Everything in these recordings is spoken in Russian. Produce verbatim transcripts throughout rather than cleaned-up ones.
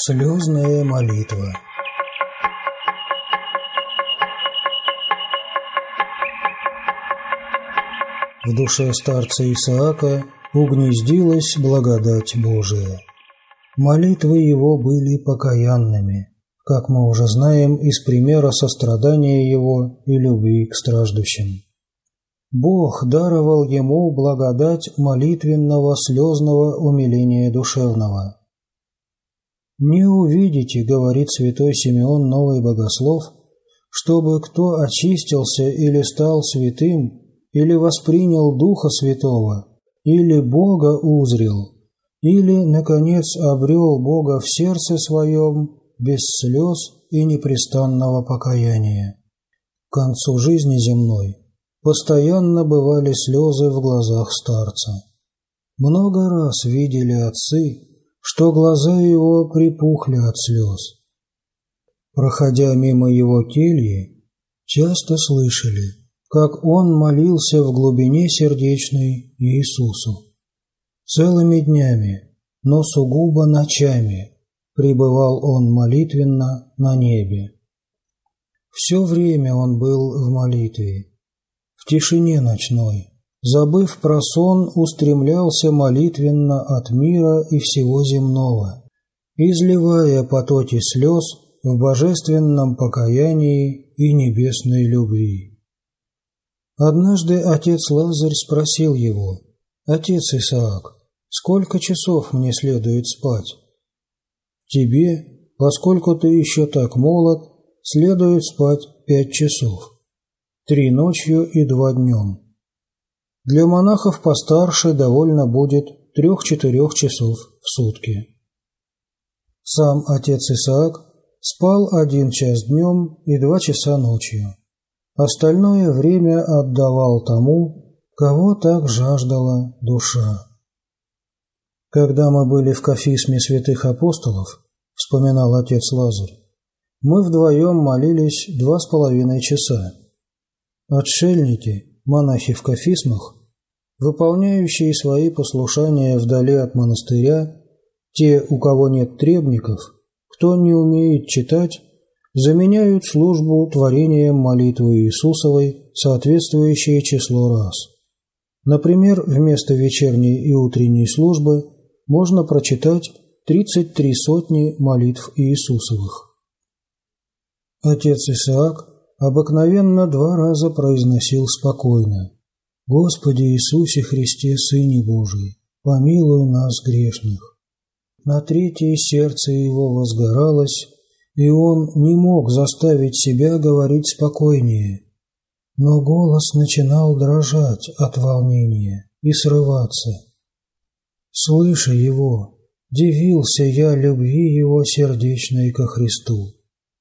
Слезная молитва. В душе старца Исаака угнездилась благодать Божия. Молитвы его были покаянными, как мы уже знаем из примера сострадания его и любви к страждущим. Бог даровал ему благодать молитвенного слезного умиления душевного. «Не увидите, — говорит святой Симеон Новый Богослов, — чтобы кто очистился или стал святым, или воспринял Духа Святого, или Бога узрел, или, наконец, обрел Бога в сердце своем без слез и непрестанного покаяния. К концу жизни земной постоянно бывали слезы в глазах старца. Много раз видели отцы, что глаза его припухли от слез. Проходя мимо его кельи, часто слышали, как он молился в глубине сердечной Иисусу. Целыми днями, но сугубо ночами, пребывал он молитвенно на небе. Все время он был в молитве, в тишине ночной. Забыв про сон, устремлялся молитвенно от мира и всего земного, изливая потоки слез в божественном покаянии и небесной любви. Однажды отец Лазарь спросил его: «Отец Исаак, сколько часов мне следует спать?» «Тебе, поскольку ты еще так молод, следует спать пять часов, три ночью и два днем. Для монахов постарше довольно будет трех-четырех часов в сутки». Сам отец Исаак спал один час днем и два часа ночью. Остальное время отдавал тому, кого так жаждала душа. «Когда мы были в кафизме святых апостолов, — вспоминал отец Лазарь, — мы вдвоем молились два с половиной часа. Отшельники, монахи в кафизмах, выполняющие свои послушания вдали от монастыря, те, у кого нет требников, кто не умеет читать, заменяют службу творением молитвы Иисусовой соответствующее число раз. Например, вместо вечерней и утренней службы можно прочитать тридцать три сотни молитв Иисусовых. Отец Исаак обыкновенно два раза произносил спокойно: «Господи Иисусе Христе, Сыне Божий, помилуй нас грешных». На третье сердце его возгоралось, и он не мог заставить себя говорить спокойнее, но голос начинал дрожать от волнения и срываться. Слыша его, дивился я любви его сердечной ко Христу.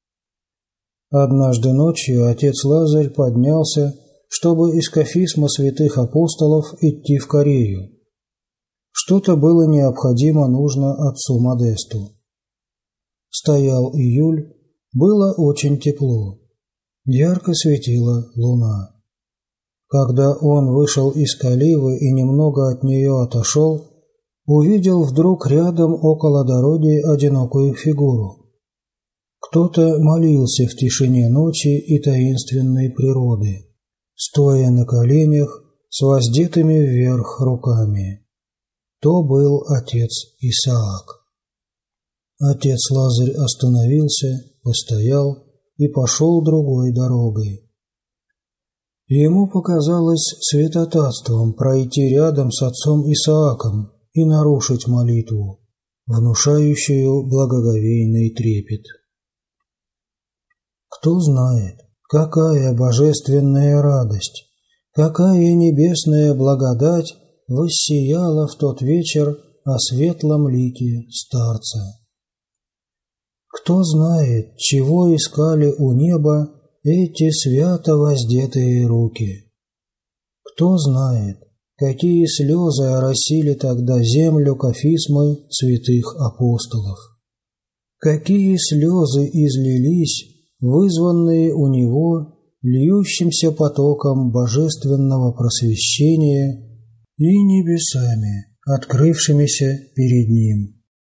Однажды ночью отец Лазарь поднялся, чтобы из кафизма святых апостолов идти в Корею. Что-то было необходимо нужно отцу Модесту. Стоял июль, было очень тепло, ярко светила луна. Когда он вышел из каливы и немного от нее отошел, увидел вдруг рядом около дороги одинокую фигуру. Кто-то молился в тишине ночи и таинственной природы, стоя на коленях с воздетыми вверх руками. То был отец Исаак. Отец Лазарь остановился, постоял и пошел другой дорогой. Ему показалось святотатством пройти рядом с отцом Исааком и нарушить молитву, внушающую благоговейный трепет. Кто знает, какая божественная радость, какая небесная благодать воссияла в тот вечер о светлом лике старца. Кто знает, чего искали у неба эти свято воздетые руки? Кто знает, какие слезы оросили тогда землю кафизмы святых апостолов? Какие слезы излились, вызванные у него льющимся потоком божественного просвещения и небесами, открывшимися перед ним?